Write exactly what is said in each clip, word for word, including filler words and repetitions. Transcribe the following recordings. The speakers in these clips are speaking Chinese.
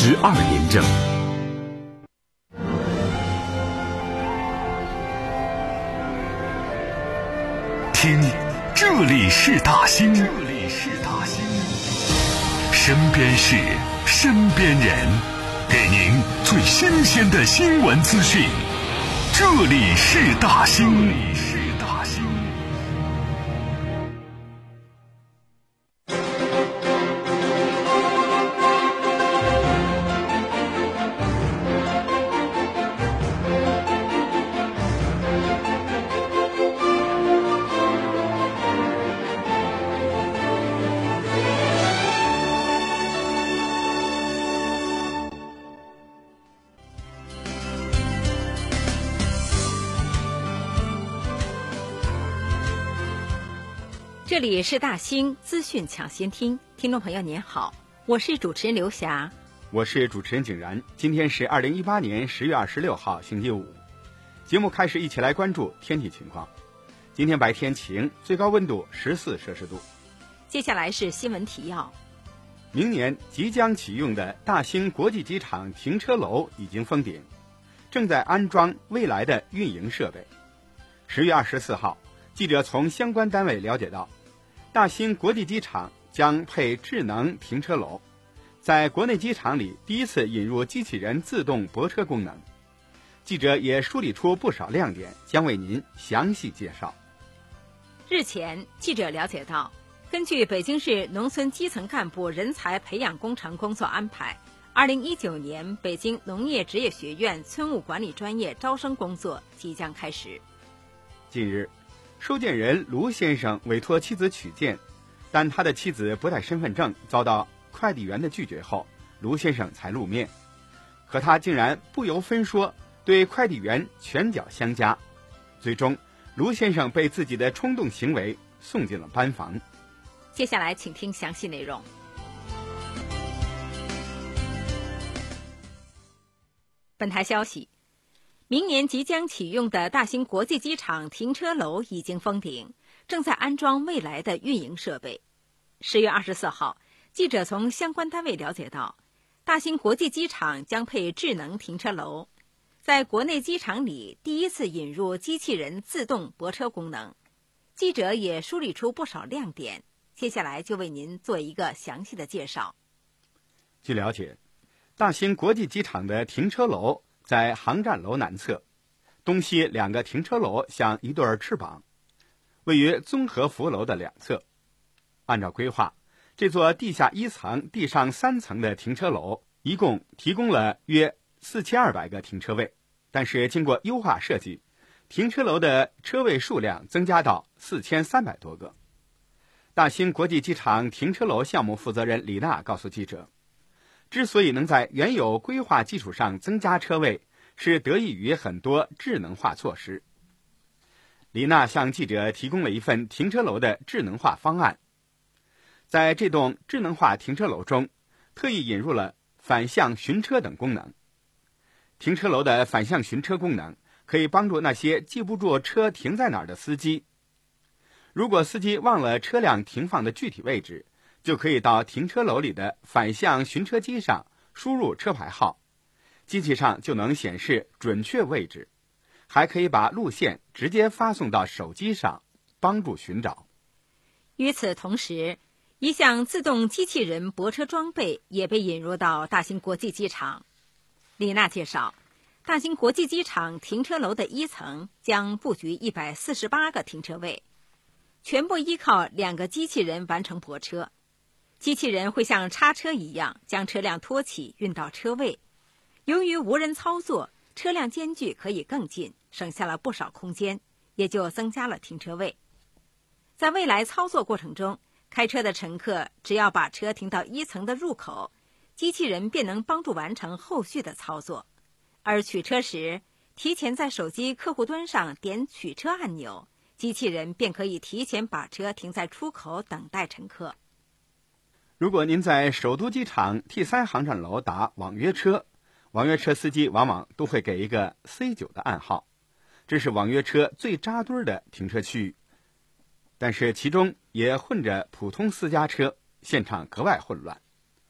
十二点整。听，这里是大兴，这里是大兴，身边事，身边人，给您最新鲜的新闻资讯。这里是大兴，这里是大兴。 这里是大兴资讯抢先听，听众朋友您好，我是主持人刘霞， 我是主持人景然。今天是二零一八年十月二十六号，星期五。节目开始，一起来关注天气情况。今天白天晴，最高温度十四摄氏度。 接下来是新闻提要。 明年即将启用的大兴国际机场停车楼已经封顶，正在安装未来的运营设备。十月二十四号，记者从相关单位了解到，大兴国际机场将配智能停车楼，在国内机场里第一次引入机器人自动泊车功能。记者也梳理出不少亮点，将为您详细介绍。 日前，记者了解到，根据北京市农村基层干部人才培养工程工作安排，二零一九年北京农业职业学院村务管理专业招生工作即将开始。 近日，收件人卢先生委托妻子取件，但他的妻子不带身份证，遭到快递员的拒绝后，卢先生才露面。可他竟然不由分说对快递员拳脚相加，最终卢先生被自己的冲动行为送进了班房。 接下来请听详细内容。本台消息，明年即将启用的大兴国际机场停车楼已经封顶，正在安装未来的运营设备。十月二十四号，记者从相关单位了解到，大兴国际机场将配智能停车楼，在国内机场里第一次引入机器人自动泊车功能。记者也梳理出不少亮点，接下来就为您做一个详细的介绍。 据了解，大兴国际机场的停车楼在航站楼南侧，东西两个停车楼像一对翅膀，位于综合服务楼的两侧。按照规划，这座地下一层、地上三层的停车楼一共提供了约四千二百个停车位，但是经过优化设计，停车楼的车位数量增加到四千三百多个。大兴国际机场停车楼项目负责人李娜告诉记者，之所以能在原有规划基础上增加车位，是得益于很多智能化措施。李娜向记者提供了一份停车楼的智能化方案。在这栋智能化停车楼中，特意引入了反向寻车等功能。停车楼的反向寻车功能可以帮助那些记不住车停在哪儿的司机。如果司机忘了车辆停放的具体位置，就可以到停车楼里的反向寻车机上输入车牌号，机器上就能显示准确位置，还可以把路线直接发送到手机上，帮助寻找。 与此同时，一项自动机器人泊车装备也被引入到大兴国际机场。李娜介绍，大兴国际机场停车楼的一层将布局一百四十八个停车位，全部依靠两个机器人完成泊车。机器人会像叉车一样将车辆拖起运到车位。由于无人操作，车辆间距可以更近，省下了不少空间，也就增加了停车位。在未来操作过程中，开车的乘客只要把车停到一层的入口，机器人便能帮助完成后续的操作。而取车时，提前在手机客户端上点取车按钮，机器人便可以提前把车停在出口等待乘客。 如果您在首都机场 T 三 航站楼打网约车，网约车司机往往都会给一个 C 九 的暗号，这是网约车最扎堆的停车区域。但是其中也混着普通私家车，现场格外混乱。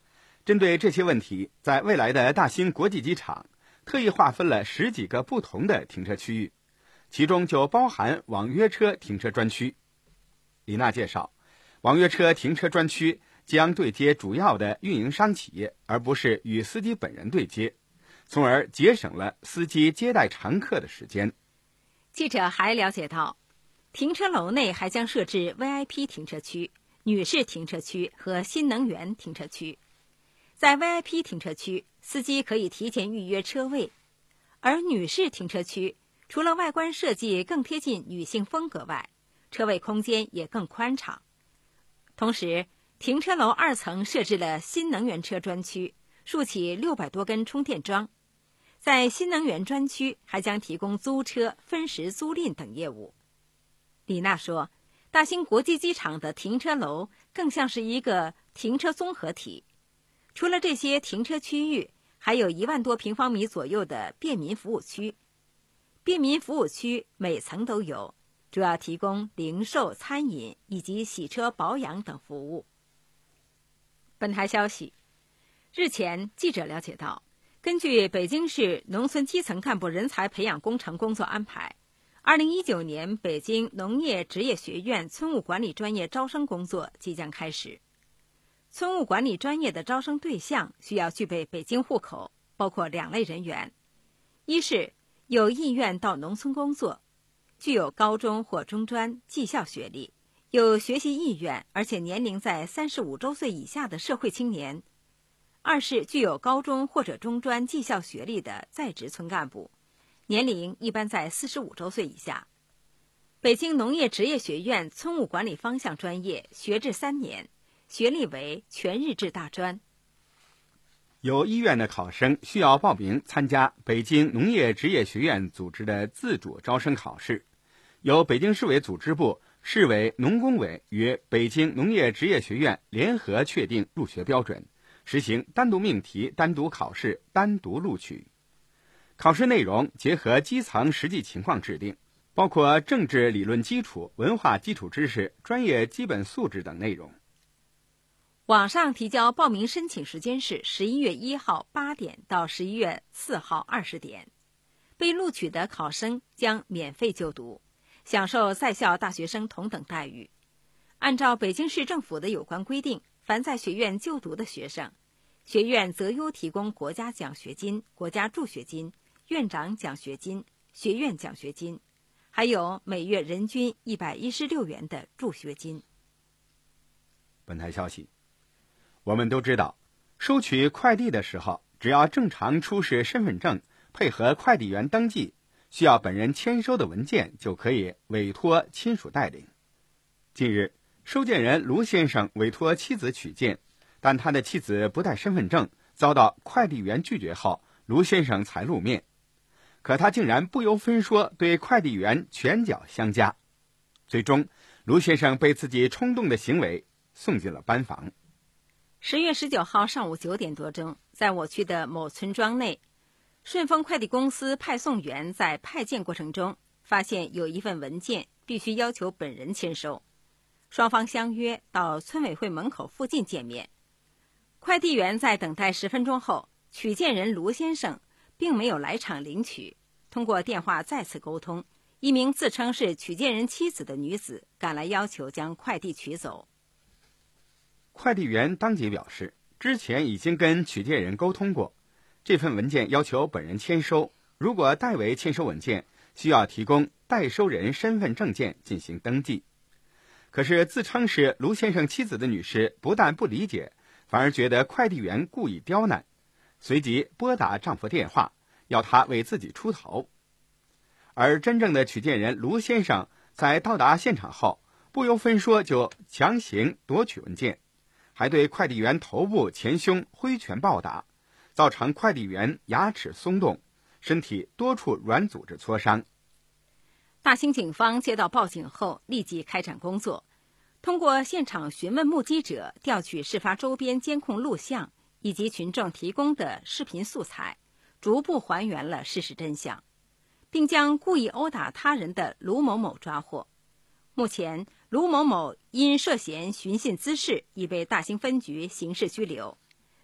针对这些问题，在未来的大兴国际机场特意划分了十几个不同的停车区域，其中就包含网约车停车专区。李娜介绍，网约车停车专区将对接主要的运营商企业，而不是与司机本人对接，从而节省了司机接待常客的时间。 记者还了解到，停车楼内还将设置 V I P 停车区、女士停车区和新能源停车区。在 V I P 停车区，司机可以提前预约车位，而女士停车区除了外观设计更贴近女性风格外，车位空间也更宽敞。同时，停车楼二层设置了新能源车专区，竖起六百多根充电桩。在新能源专区还将提供租车、分时租赁等业务。李娜说，大兴国际机场的停车楼更像是一个停车综合体。除了这些停车区域，还有一万多平方米左右的便民服务区。便民服务区每层都有，主要提供零售、餐饮以及洗车、保养等服务。本台消息，日前记者了解到，根据北京市农村基层干部人才培养工程工作安排，二零一九年北京农业职业学院村务管理专业招生工作即将开始。村务管理专业的招生对象需要具备北京户口，包括两类人员：一是有意愿到农村工作，具有高中或中专技校学历，有学习意愿而且年龄在三十五周岁以下的社会青年；二是具有高中或者中专技校学历的在职村干部，年龄一般在四十五周岁以下。北京农业职业学院村务管理方向专业学制三年，学历为全日制大专。 有意愿的考生需要报名参加北京农业职业学院组织的自主招生考试，由北京市委组织部、市委农工委与北京农业职业学院联合确定入学标准，实行单独命题、单独考试、单独录取。考试内容结合基层实际情况制定，包括政治理论基础、文化基础知识、专业基本素质等内容。 网上提交报名申请时间是十一月一号八点到十一月四号二十点。被录取的考生将免费就读，享受在校大学生同等待遇。按照北京市政府的有关规定，凡在学院就读的学生，学院择优提供国家奖学金、国家助学金、院长奖学金、学院奖学金，还有每月人均一百一十六元的助学金。 本台消息，我们都知道，收取快递的时候，只要正常出示身份证，配合快递员登记，需要本人签收的文件就可以委托亲属代领。近日，收件人卢先生委托妻子取件，但他的妻子不带身份证，遭到快递员拒绝后，卢先生才露面。可他竟然不由分说对快递员拳脚相加，最终卢先生被自己冲动的行为送进了班房。 十月十九号上午九点多钟，在我区的某村庄内，顺丰快递公司派送员在派件过程中发现有一份文件必须要求本人签收，双方相约到村委会门口附近见面。快递员在等待十分钟后，取件人卢先生并没有来场领取。通过电话再次沟通，一名自称是取件人妻子的女子赶来要求将快递取走。 快递员当即表示，之前已经跟取件人沟通过，这份文件要求本人签收，如果代为签收文件，需要提供代收人身份证件进行登记。可是自称是卢先生妻子的女士不但不理解，反而觉得快递员故意刁难，随即拨打丈夫电话，要他为自己出头。而真正的取件人卢先生在到达现场后，不由分说就强行夺取文件，还对快递员头部、前胸挥拳暴打，造成快递员牙齿松动，身体多处软组织挫伤。 大兴警方接到报警后立即开展工作，通过现场询问目击者，调取事发周边监控录像以及群众提供的视频素材，逐步还原了事实真相，并将故意殴打他人的卢某某抓获。目前，卢某某因涉嫌寻衅滋事已被大兴分局刑事拘留。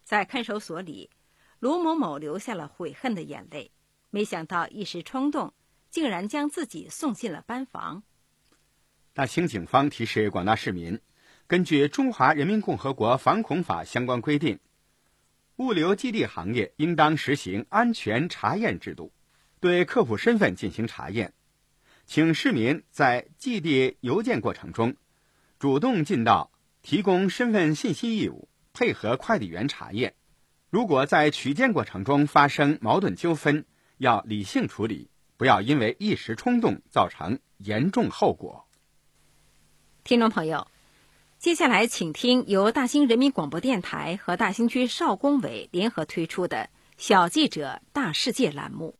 在看守所里，卢某某流下了悔恨的眼泪，没想到一时冲动，竟然将自己送进了班房。 大兴警方提示广大市民，根据《中华人民共和国反恐法》相关规定，物流基地行业应当实行安全查验制度，对客户身份进行查验。请市民在寄递邮件过程中，主动尽到提供身份信息义务，配合快递员查验。如果在取件过程中发生矛盾纠纷，要理性处理，不要因为一时冲动造成严重后果。 听众朋友，接下来请听由大兴人民广播电台和大兴区少工委联合推出的小记者大世界栏目。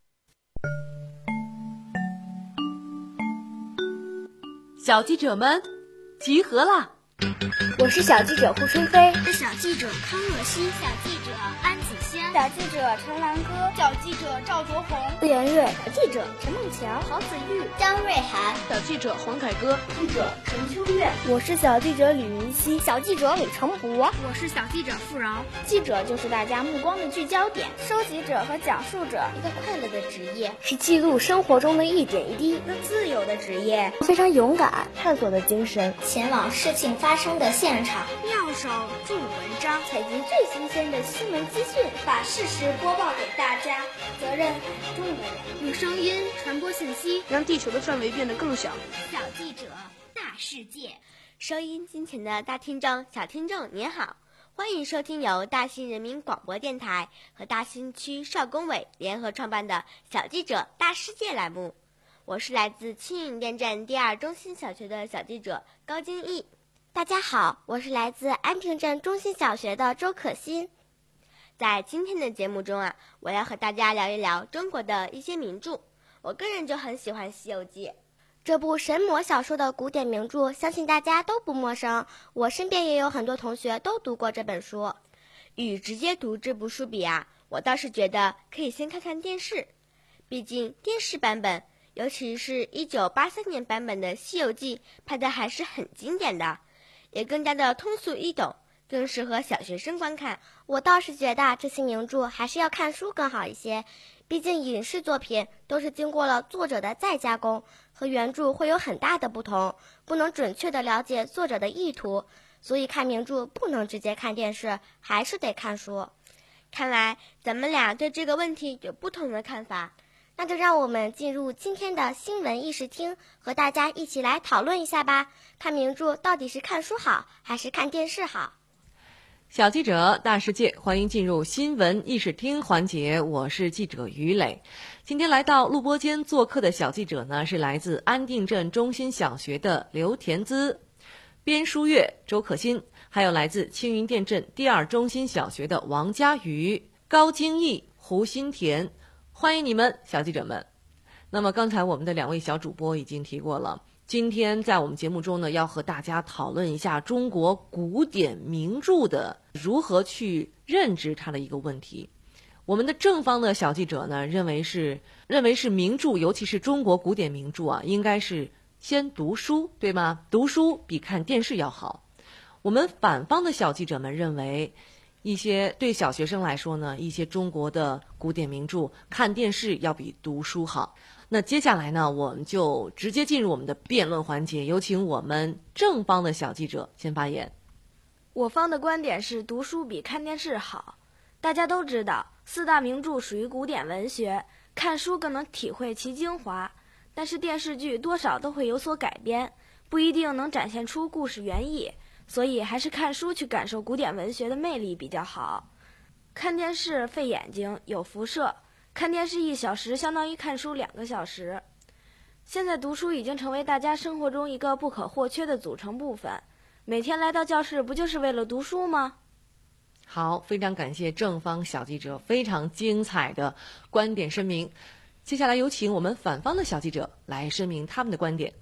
小记者们集合了！ 我是小记者胡春飞， 是小记者康若曦， 小记者安子轩， 小记者陈兰歌， 小记者赵卓红， 陆元瑞， 小记者陈梦桥， 郝子玉， 张瑞涵， 小记者黄凯歌， 记者陈秋月， 我是小记者吕云熙， 小记者李成博， 我是小记者付饶。 记者就是大家目光的聚焦点， 收集者和讲述者， 一个快乐的职业， 是记录生活中的一点一滴， 一个自由的职业， 非常勇敢，探索的精神， 前往事情发生的现场， 妙手著文章， 采集最新鲜的新闻资讯， 把事实播报给大家。责任很重的人， 用声音传播信息， 让地球的范围变得更小。 小记者大世界， 收音机前的大听众、小听众您好，欢迎收听由大兴人民广播电台和大兴区少工委联合创办的小记者大世界栏目。我是来自青云店站第二中心小学的小记者高金毅。 大家好，我是来自安平镇中心小学的周可欣。 在今天的节目中啊，我要和大家聊一聊中国的一些名著。我个人就很喜欢《西游记》 这部神魔小说的古典名著，相信大家都不陌生。我身边也有很多同学都读过这本书。 与直接读这部书比啊，我倒是觉得可以先看看电视。毕竟电视版本，尤其是一九八三年版本的《西游记》拍的还是很经典的，也更加的通俗易懂，更适合小学生观看。 我倒是觉得这些名著还是要看书更好一些，毕竟影视作品都是经过了作者的再加工，和原著会有很大的不同，不能准确的了解作者的意图，所以看名著不能直接看电视，还是得看书。 看来咱们俩对这个问题有不同的看法， 那就让我们进入今天的新闻议事厅，和大家一起来讨论一下吧。看名著到底是看书好，还是看电视好？ 小记者大世界，欢迎进入新闻议事厅环节，我是记者于磊。今天来到录播间做客的小记者呢，是来自安定镇中心小学的刘田姿、边书月、周可欣，还有来自青云店镇第二中心小学的王佳瑜、高京毅、胡新田，欢迎你们，小记者们。那么刚才我们的两位小主播已经提过了，今天在我们节目中呢，要和大家讨论一下中国古典名著的如何去认知它的一个问题。我们的正方的小记者呢，认为是认为是名著，尤其是中国古典名著啊，应该是先读书，对吗？读书比看电视要好。我们反方的小记者们认为，一些对小学生来说呢，一些中国的古典名著看电视要比读书好。那接下来呢，我们就直接进入我们的辩论环节，有请我们正方的小记者先发言。 我方的观点是读书比看电视好。大家都知道，四大名著属于古典文学，看书更能体会其精华，但是电视剧多少都会有所改编，不一定能展现出故事原意，所以还是看书去感受古典文学的魅力比较好。看电视费眼睛，有辐射，看电视一小时相当于看书两个小时。现在读书已经成为大家生活中一个不可或缺的组成部分，每天来到教室不就是为了读书吗？ 好，非常感谢正方小记者非常精彩的观点声明。接下来有请我们反方的小记者来声明他们的观点。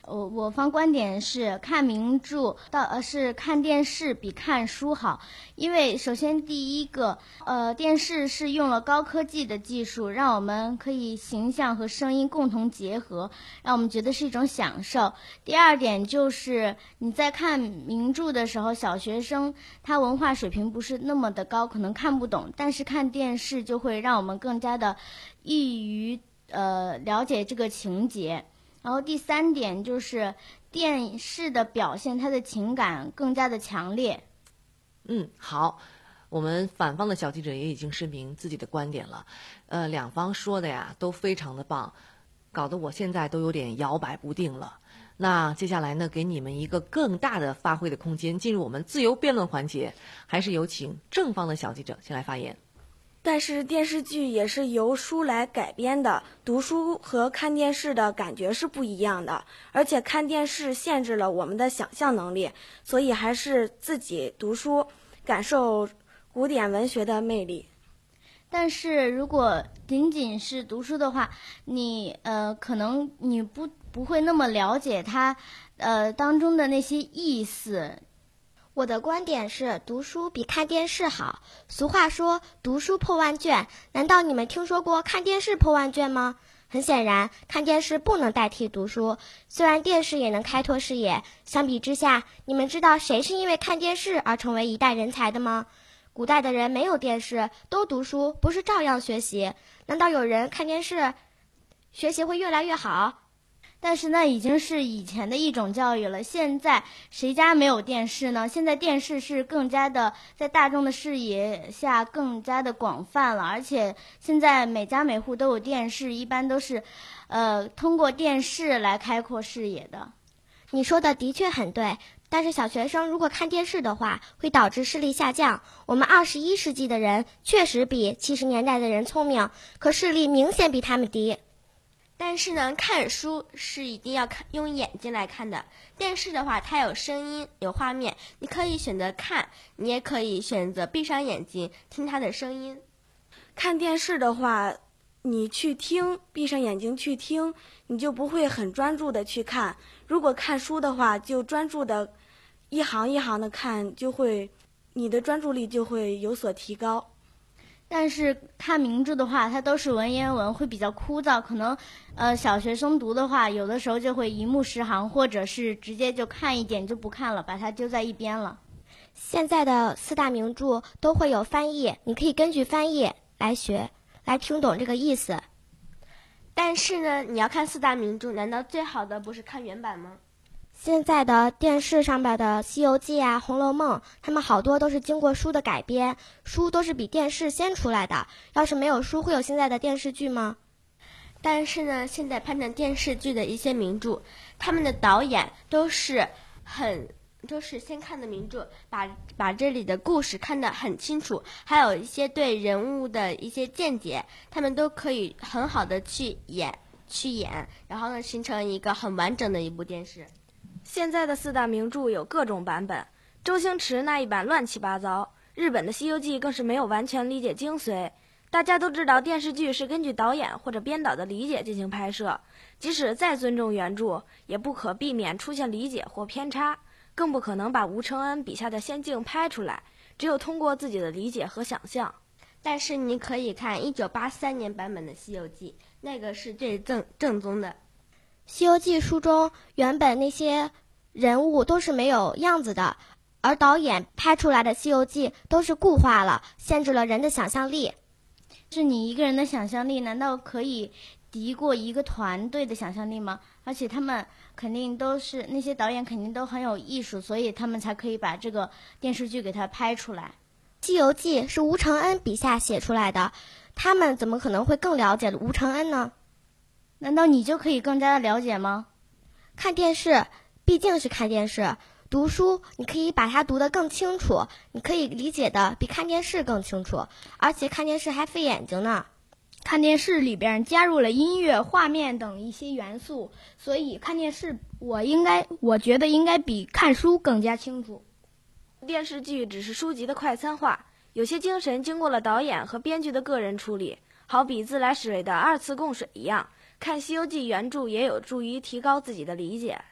我我方观点是看名著到呃是看电视比看书好，因为首先第一个，呃，电视是用了高科技的技术，让我们可以形象和声音共同结合，让我们觉得是一种享受。第二点就是你在看名著的时候，小学生他文化水平不是那么的高，可能看不懂，但是看电视就会让我们更加的易于呃了解这个情节。然后第三点就是电视的表现，它的情感更加的强烈。 嗯，好，我们反方的小记者也已经声明自己的观点了，呃，两方说的呀都非常的棒，搞得我现在都有点摇摆不定了。那接下来呢，给你们一个更大的发挥的空间，进入我们自由辩论环节，还是有请正方的小记者先来发言。 但是电视剧也是由书来改编的，读书和看电视的感觉是不一样的，而且看电视限制了我们的想象能力，所以还是自己读书，感受古典文学的魅力。 但是如果仅仅是读书的话，你呃可能你不不会那么了解它呃当中的那些意思。 我的观点是读书比看电视好。俗话说读书破万卷，难道你们听说过看电视破万卷吗？很显然，看电视不能代替读书，虽然电视也能开拓视野。相比之下，你们知道谁是因为看电视而成为一代人才的吗？古代的人没有电视，都读书，不是照样学习？难道有人看电视学习会越来越好？ 但是那已经是以前的一种教育了，现在谁家没有电视呢？现在电视是更加的在大众的视野下更加的广泛了，而且现在每家每户都有电视，一般都是呃通过电视来开阔视野的。 你说的的确很对，但是小学生如果看电视的话，会导致视力下降。我们二十一世纪的人确实比七十年代的人聪明，可视力明显比他们低。但是呢，看书是一定要看用眼睛来看的。电视的话，它有声音，有画面，你可以选择看，你也可以选择闭上眼睛听它的声音。 看电视的话，你去听，闭上眼睛去听，你就不会很专注的去看。如果看书的话，就专注的一行一行的看，就会你的专注力就会有所提高。 但是看名著的话，它都是文言文，会比较枯燥，可能呃小学生读的话，有的时候就会一目十行，或者是直接就看一点就不看了，把它丢在一边了。 现在的四大名著都会有翻译，你可以根据翻译来学，来听懂这个意思。但是呢，你要看四大名著，难道最好的不是看原版吗？现在的电视上边的《西游记》啊，《红楼梦》，他们好多都是经过书的改编，书都是比电视先出来的。要是没有书，会有现在的电视剧吗？但是呢，现在拍成电视剧的一些名著，他们的导演都是很都是先看的名著，把把这里的故事看得很清楚，还有一些对人物的一些见解，他们都可以很好的去演去演，然后呢，形成一个很完整的一部电视。 现在的四大名著有各种版本，周星驰那一版乱七八糟，日本的《西游记》更是没有完全理解精髓。大家都知道电视剧是根据导演或者编导的理解进行拍摄，即使再尊重原著，也不可避免出现理解或偏差，更不可能把吴承恩笔下的仙境拍出来，只有通过自己的理解和想象。 但是你可以看一九八三年版本的《西游记》，那个是最正正宗的。《西游记》书中原本那些人物都是没有样子的，而导演拍出来的《西游记》都是固化了，限制了人的想象力。 是你一个人的想象力难道可以敌过一个团队的想象力吗？而且他们肯定都是那些导演肯定都很有艺术，所以他们才可以把这个电视剧给它拍出来。 《西游记》是吴承恩笔下写出来的，他们怎么可能会更了解吴承恩呢？ 难道你就可以更加的了解吗？ 看电视毕竟是看电视，读书你可以把它读得更清楚，你可以理解的比看电视更清楚，而且看电视还费眼睛呢。 看电视里边加入了音乐、画面等一些元素，所以看电视我应该我觉得应该比看书更加清楚。 电视剧只是书籍的快餐化，有些精神经过了导演和编剧的个人处理，好比自来水的二次供水一样，看《西游记》原著也有助于提高自己的理解。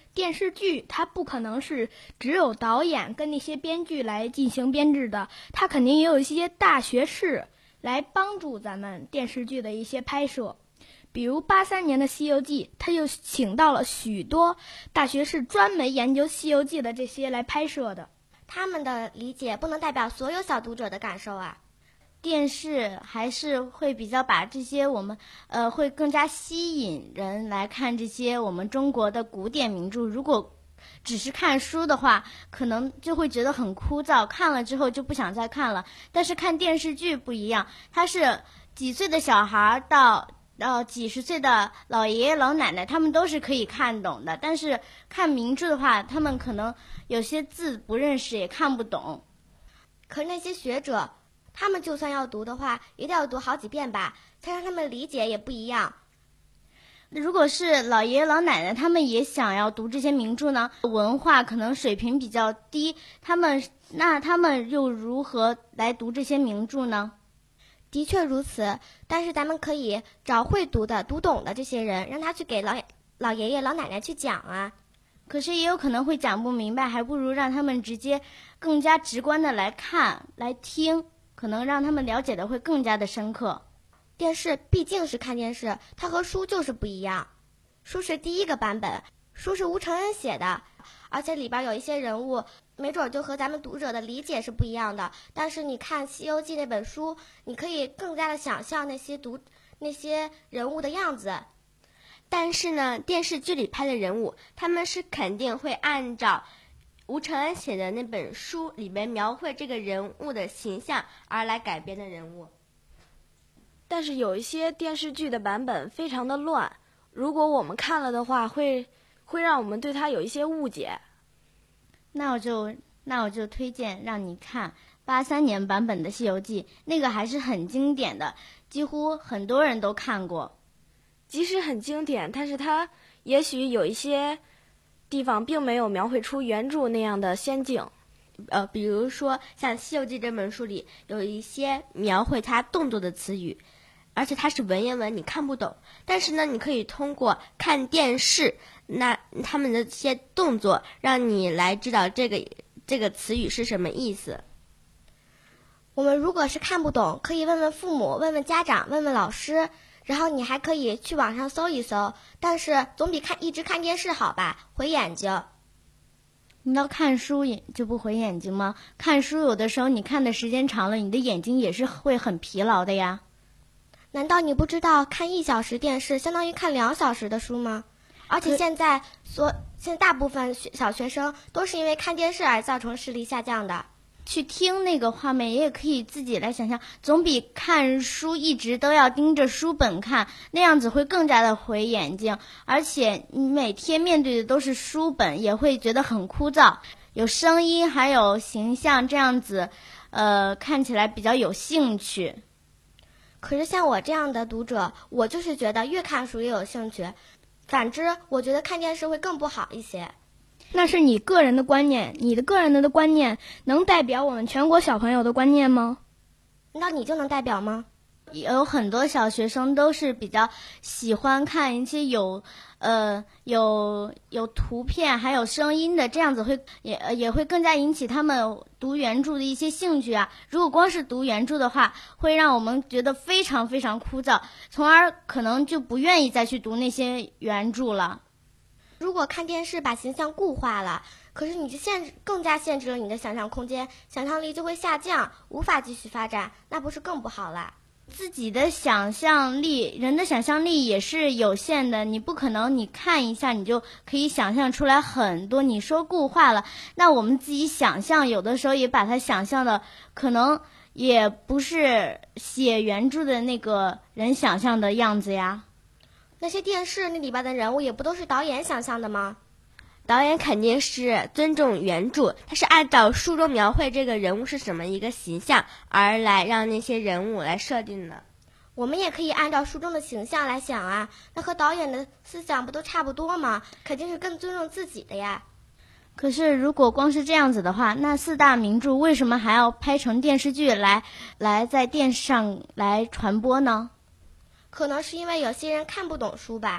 电视剧它不可能是只有导演跟那些编剧来进行编制的，它肯定也有一些大学士来帮助咱们电视剧的一些拍摄。比如八三年的《西游记》，他就请到了许多大学士专门研究《西游记》的这些来拍摄的。 他们的理解不能代表所有小读者的感受啊。 电视还是会比较把这些我们呃会更加吸引人来看这些我们中国的古典名著。如果只是看书的话，可能就会觉得很枯燥，看了之后就不想再看了。但是看电视剧不一样，它是几岁的小孩到呃几十岁的老爷爷老奶奶，他们都是可以看懂的。但是看名著的话，他们可能有些字不认识，也看不懂。 可是那些学者，他们就算要读的话，也得要读好几遍吧，才让他们理解也不一样。 如果是老爷爷老奶奶他们也想要读这些名著呢，文化可能水平比较低，他们那他们又如何来读这些名著呢？ 的确如此，但是咱们可以找会读的读懂的这些人，让他去给老老爷爷老奶奶去讲啊。 可是也有可能会讲不明白，还不如让他们直接更加直观的来看来听，可能让他们了解的会更加的深刻。 电视毕竟是看电视，它和书就是不一样。书是第一个版本，书是吴承恩写的，而且里边有一些人物没准就和咱们读者的理解是不一样的。但是你看《西游记》那本书，你可以更加的想象那些读那些人物的样子。但是呢，电视剧里拍的人物，他们是肯定会按照吴承恩写的那本书里面描绘这个人物的形象而来改编的人物。 但是有一些电视剧的版本非常的乱，如果我们看了的话，会会让我们对它有一些误解。 那我就那我就推荐让你看八三年版本的《西游记》，那个还是很经典的，几乎很多人都看过。 即使很经典，但是它也许有一些地方并没有描绘出原著那样的仙境。 呃，比如说像《西游记》这本书里有一些描绘它动作的词语，而且它是文言文，你看不懂。但是呢，你可以通过看电视，那他们的这些动作，让你来知道这个这个词语是什么意思。我们如果是看不懂，可以问问父母，问问家长，问问老师，然后你还可以去网上搜一搜。但是总比看一直看电视好吧，毁眼睛。 你要看书也就不毁眼睛吗？看书有的时候你看的时间长了，你的眼睛也是会很疲劳的呀。 难道你不知道看一小时电视相当于看两小时的书吗？而且现在所现在大部分小学生都是因为看电视而造成视力下降的。 去听那个画面也可以自己来想象，总比看书一直都要盯着书本看，那样子会更加的毁眼睛，而且你每天面对的都是书本，也会觉得很枯燥。有声音还有形象，这样子呃看起来比较有兴趣。 可是像我这样的读者，我就是觉得越看书越有兴趣，反之我觉得看电视会更不好一些。 那是你个人的观念，你的个人的观念能代表我们全国小朋友的观念吗？ 那你就能代表吗？ 有很多小学生都是比较喜欢看一些有呃有有图片还有声音的，这样子会也也会更加引起他们读原著的一些兴趣啊。如果光是读原著的话，会让我们觉得非常非常枯燥，从而可能就不愿意再去读那些原著了。 如果看电视把形象固化了，可是你就限制更加限制了你的想象空间，想象力就会下降，无法继续发展，那不是更不好了？ 自己的想象力，人的想象力也是有限的，你不可能你看一下你就可以想象出来很多。你说固化了，那我们自己想象有的时候也把它想象的可能也不是写原著的那个人想象的样子呀。 那些电视那里边的人物也不都是导演想象的吗？导演肯定是尊重原著，他是按照书中描绘这个人物是什么一个形象而来让那些人物来设定的。我们也可以按照书中的形象来想啊，那和导演的思想不都差不多吗？肯定是更尊重自己的呀。 可是如果光是这样子的话，那四大名著为什么还要拍成电视剧来来在电视上来传播呢？ 可能是因为有些人看不懂书吧。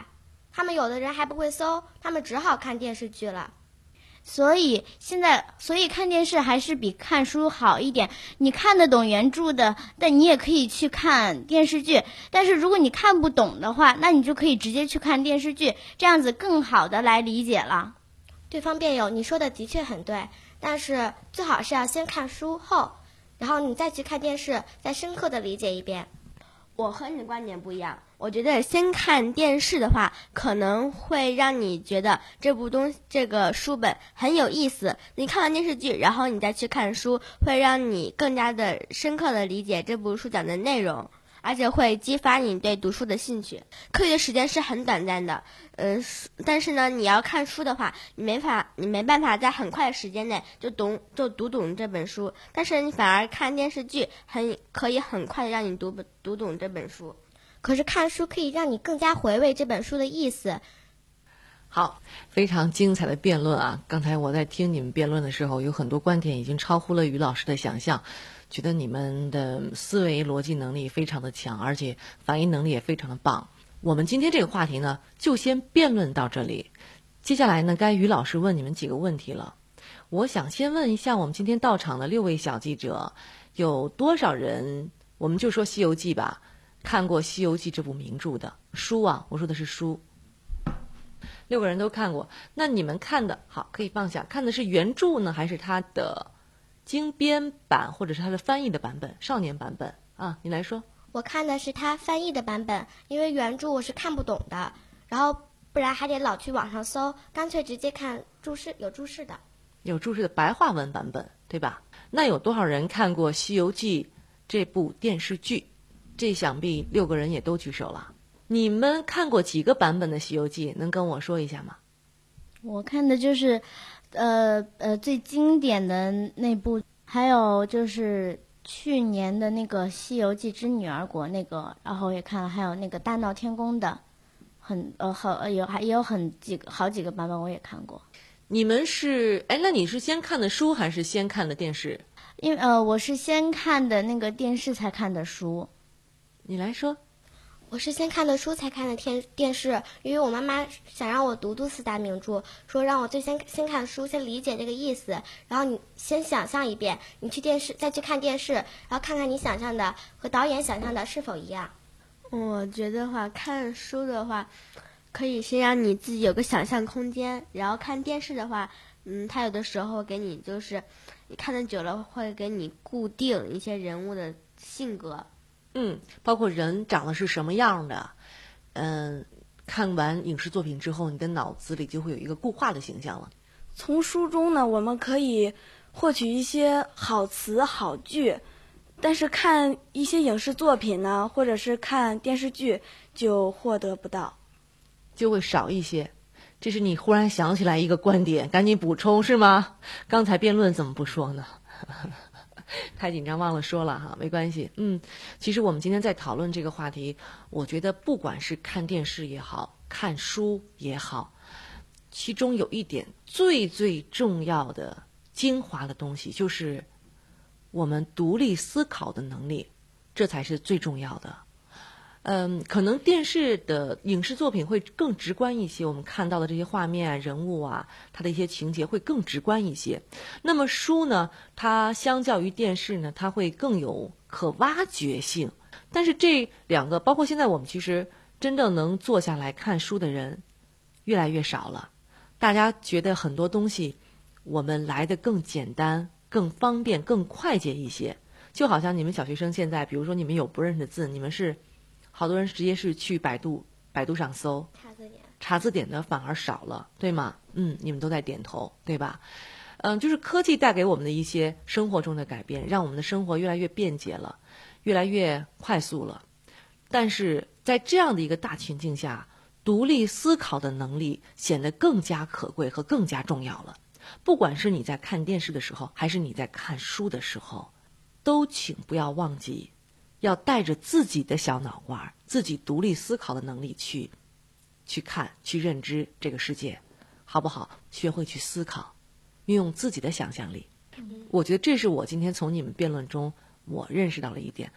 他们有的人还不会搜，他们只好看电视剧了。 所以现在，所以看电视还是比看书好一点。你看得懂原著的，但你也可以去看电视剧。但是如果你看不懂的话，那你就可以直接去看电视剧，这样子更好的来理解了。 对方辩友，你说的的确很对，但是最好是要先看书后，然后你再去看电视，再深刻的理解一遍。我和你的观点不一样，我觉得先看电视的话，可能会让你觉得这部东这个书本很有意思。你看完电视剧，然后你再去看书，会让你更加的深刻的理解这部书讲的内容，而且会激发你对读书的兴趣。课余的时间是很短暂的，呃，但是呢，你要看书的话，你没法，你没办法在很快的时间内就懂就读懂这本书。但是你反而看电视剧，很可以很快的让你读读懂这本书。可是看书可以让你更加回味这本书的意思。 好，非常精彩的辩论啊！刚才我在听你们辩论的时候，有很多观点已经超乎了于老师的想象，觉得你们的思维逻辑能力非常的强，而且反应能力也非常的棒。我们今天这个话题呢，就先辩论到这里。接下来呢，该于老师问你们几个问题了。我想先问一下我们今天到场的六位小记者，有多少人，我们就说《西游记》吧，看过《西游记》这部名著的书啊？我说的是书。六个人都看过，那你们看的好可以放下，看的是原著呢，还是它的精编版，或者是它的翻译的版本，少年版本啊？你来说。 我看的是他翻译的版本，因为原著我是看不懂的，然后不然还得老去网上搜，干脆直接看注释，有注释的。 有注释的白话文版本，对吧？那有多少人看过《西游记》这部电视剧？这想必六个人也都举手了。你们看过几个版本的《西游记》？能跟我说一下吗？ 我看的就是，呃呃，最经典的那部，还有就是去年的那个《西游记之女儿国》那个，然后也看了，还有那个大闹天宫的，很呃好有还也有很几个好几个版本我也看过。 你们是哎，那你是先看的书还是先看的电视？ 因为呃，我是先看的那个电视才看的书。 你来说。 我是先看的书才看的电电视，因为我妈妈想让我读读四大名著，说让我最先先看书，先理解这个意思，然后你先想象一遍，你去电视再去看电视，然后看看你想象的和导演想象的是否一样。我觉得话，看书的话，可以先让你自己有个想象空间，然后看电视的话，嗯，它有的时候给你就是你看得久了会给你固定一些人物的性格。 嗯，包括人长得是什么样的，嗯，看完影视作品之后，你的脑子里就会有一个固化的形象了。 从书中呢，我们可以获取一些好词好句，但是看一些影视作品呢，或者是看电视剧，就获得不到， 就会少一些。这是你忽然想起来一个观点，赶紧补充是吗？刚才辩论怎么不说呢？太紧张忘了说了哈，没关系。嗯，其实我们今天在讨论这个话题，我觉得不管是看电视也好，看书也好，其中有一点最最重要的精华的东西，就是我们独立思考的能力，这才是最重要的。嗯，可能电视的影视作品会更直观一些，我们看到的这些画面啊、人物啊，它的一些情节会更直观一些。那么书呢，它相较于电视呢，它会更有可挖掘性。但是这两个，包括现在我们其实真正能坐下来看书的人越来越少了。大家觉得很多东西我们来得更简单、更方便、更快捷一些。就好像你们小学生现在，比如说你们有不认识的字，你们是好多人直接是去百度百度上搜， 查字典， 查字典的反而少了，对吗？嗯，你们都在点头，对吧？嗯，就是科技带给我们的一些生活中的改变，让我们的生活越来越便捷了，越来越快速了。但是在这样的一个大情境下，独立思考的能力显得更加可贵和更加重要了。不管是你在看电视的时候，还是你在看书的时候，都请不要忘记要带着自己的小脑瓜，自己独立思考的能力去去看、去认知这个世界，好不好？学会去思考，运用自己的想象力。我觉得这是我今天从你们辩论中我认识到了一点。好。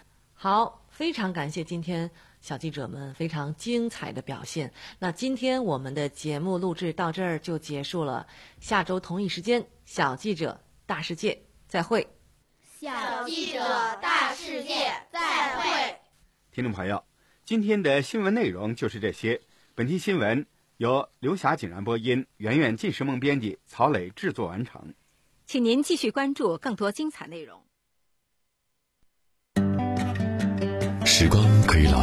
好，非常感谢今天小记者们非常精彩的表现。那今天我们的节目录制到这儿就结束了，下周同一时间，小记者大世界再会。 小记者大世界再会。 听众朋友，今天的新闻内容就是这些。本期新闻由刘霞景然播音，圆圆进时梦编辑，曹磊制作完成。 请您继续关注更多精彩内容。 时光可以老